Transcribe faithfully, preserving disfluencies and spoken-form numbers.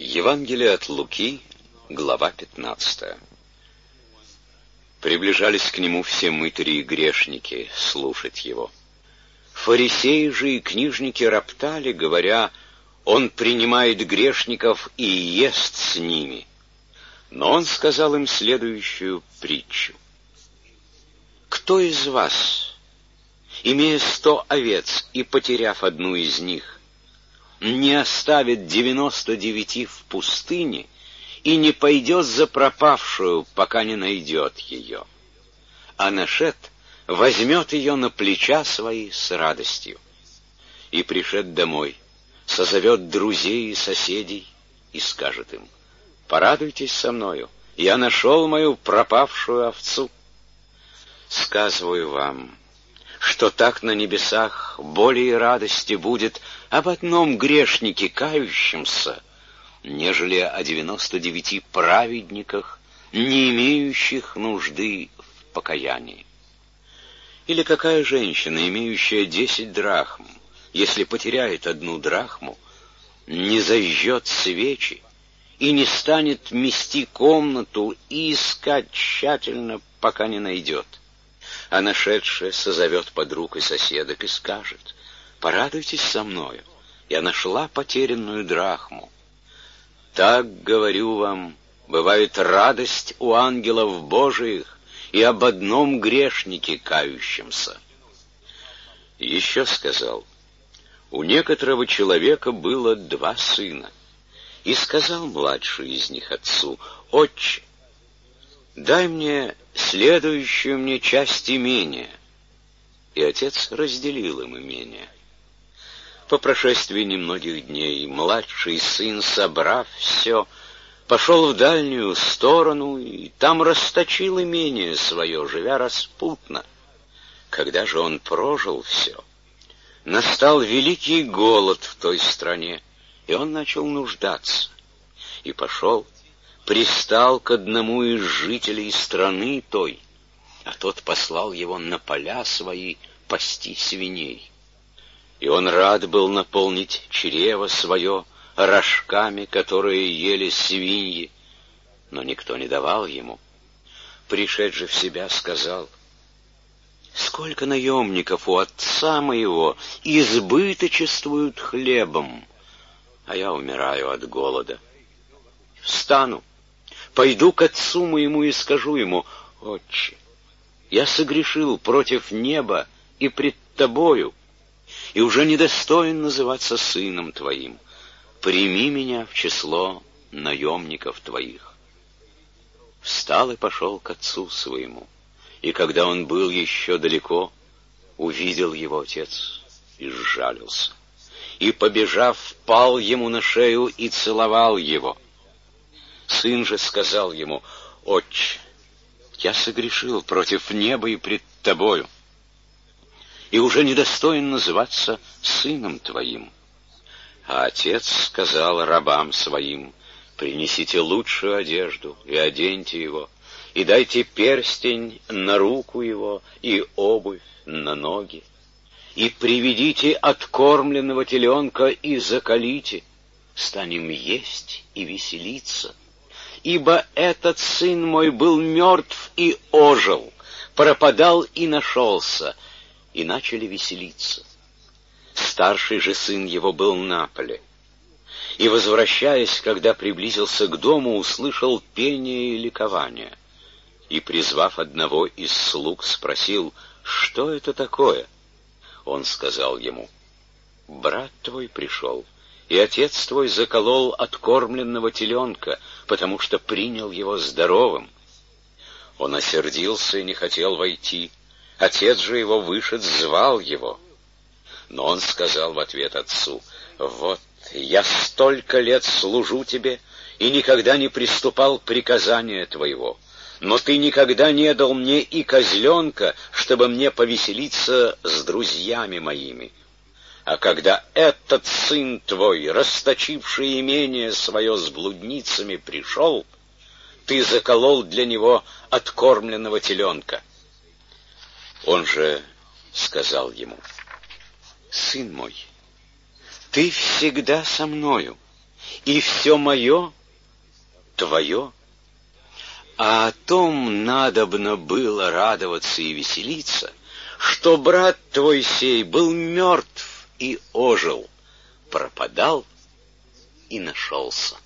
Евангелие от Луки, глава пятнадцатая. Приближались к нему все мытари и грешники слушать его. Фарисеи же и книжники роптали, говоря: «Он принимает грешников и ест с ними». Но он сказал им следующую притчу: «Кто из вас, имея сто овец и потеряв одну из них, не оставит девяносто девяти в пустыне и не пойдет за пропавшую, пока не найдет ее, а нашед возьмет ее на плеча свои с радостью, и пришед домой, созовет друзей и соседей и скажет им: порадуйтесь со мною, я нашел мою пропавшую овцу. Сказываю вам, что так на небесах более радости будет об одном грешнике кающемся, нежели о девяноста девяти праведниках, не имеющих нужды в покаянии. Или какая женщина, имеющая десять драхм, если потеряет одну драхму, не зажжет свечи и не станет мести комнату и искать тщательно, пока не найдет, а нашедшая созовет подруг и соседок и скажет: порадуйтесь со мною, я нашла потерянную драхму. Так, говорю вам, бывает радость у ангелов Божиих и об одном грешнике кающемся. Еще сказал: у некоторого человека было два сына, и сказал младший из них отцу: отче, дай мне следующую мне часть имения. И отец разделил им имение. По прошествии немногих дней младший сын, собрав все, пошел в дальнюю сторону и там расточил имение свое, живя распутно. Когда же он прожил все, настал великий голод в той стране, и он начал нуждаться. И пошел, пристал к одному из жителей страны той, а тот послал его на поля свои пасти свиней. И он рад был наполнить чрево свое рожками, которые ели свиньи, но никто не давал ему. Пришед же в себя, сказал: сколько наемников у отца моего избыточествуют хлебом, а я умираю от голода. Встану, пойду к отцу моему и скажу ему: отче, я согрешил против неба и пред тобою, и уже недостоин называться сыном твоим. Прими меня в число наемников твоих. Встал и пошел к отцу своему, и когда он был еще далеко, увидел его отец и сжалился, и, побежав, пал ему на шею и целовал его. Сын же сказал ему: отче, я согрешил против неба и пред тобою, и уже недостоин называться сыном твоим. А отец сказал рабам своим: принесите лучшую одежду и оденьте его, и дайте перстень на руку его и обувь на ноги, и приведите откормленного теленка и заколите, станем есть и веселиться. Ибо этот сын мой был мертв и ожил, пропадал и нашелся, и начали веселиться. Старший же сын его был на поле, и, возвращаясь, когда приблизился к дому, услышал пение и ликование, и, призвав одного из слуг, спросил: что это такое? Он сказал ему: брат твой пришел, и отец твой заколол откормленного теленка, потому что принял его здоровым. Он осердился и не хотел войти. Отец же его вышед, звал его. Но он сказал в ответ отцу: вот я столько лет служу тебе и никогда не приступал к приказанию твоего, но ты никогда не дал мне и козленка, чтобы мне повеселиться с друзьями моими. А когда этот сын твой, расточивший имение свое с блудницами, пришел, ты заколол для него откормленного теленка. Он же сказал ему: сын мой, ты всегда со мною, и все мое твое. А о том надобно было радоваться и веселиться, что брат твой сей был мертв и ожил, пропадал и нашелся.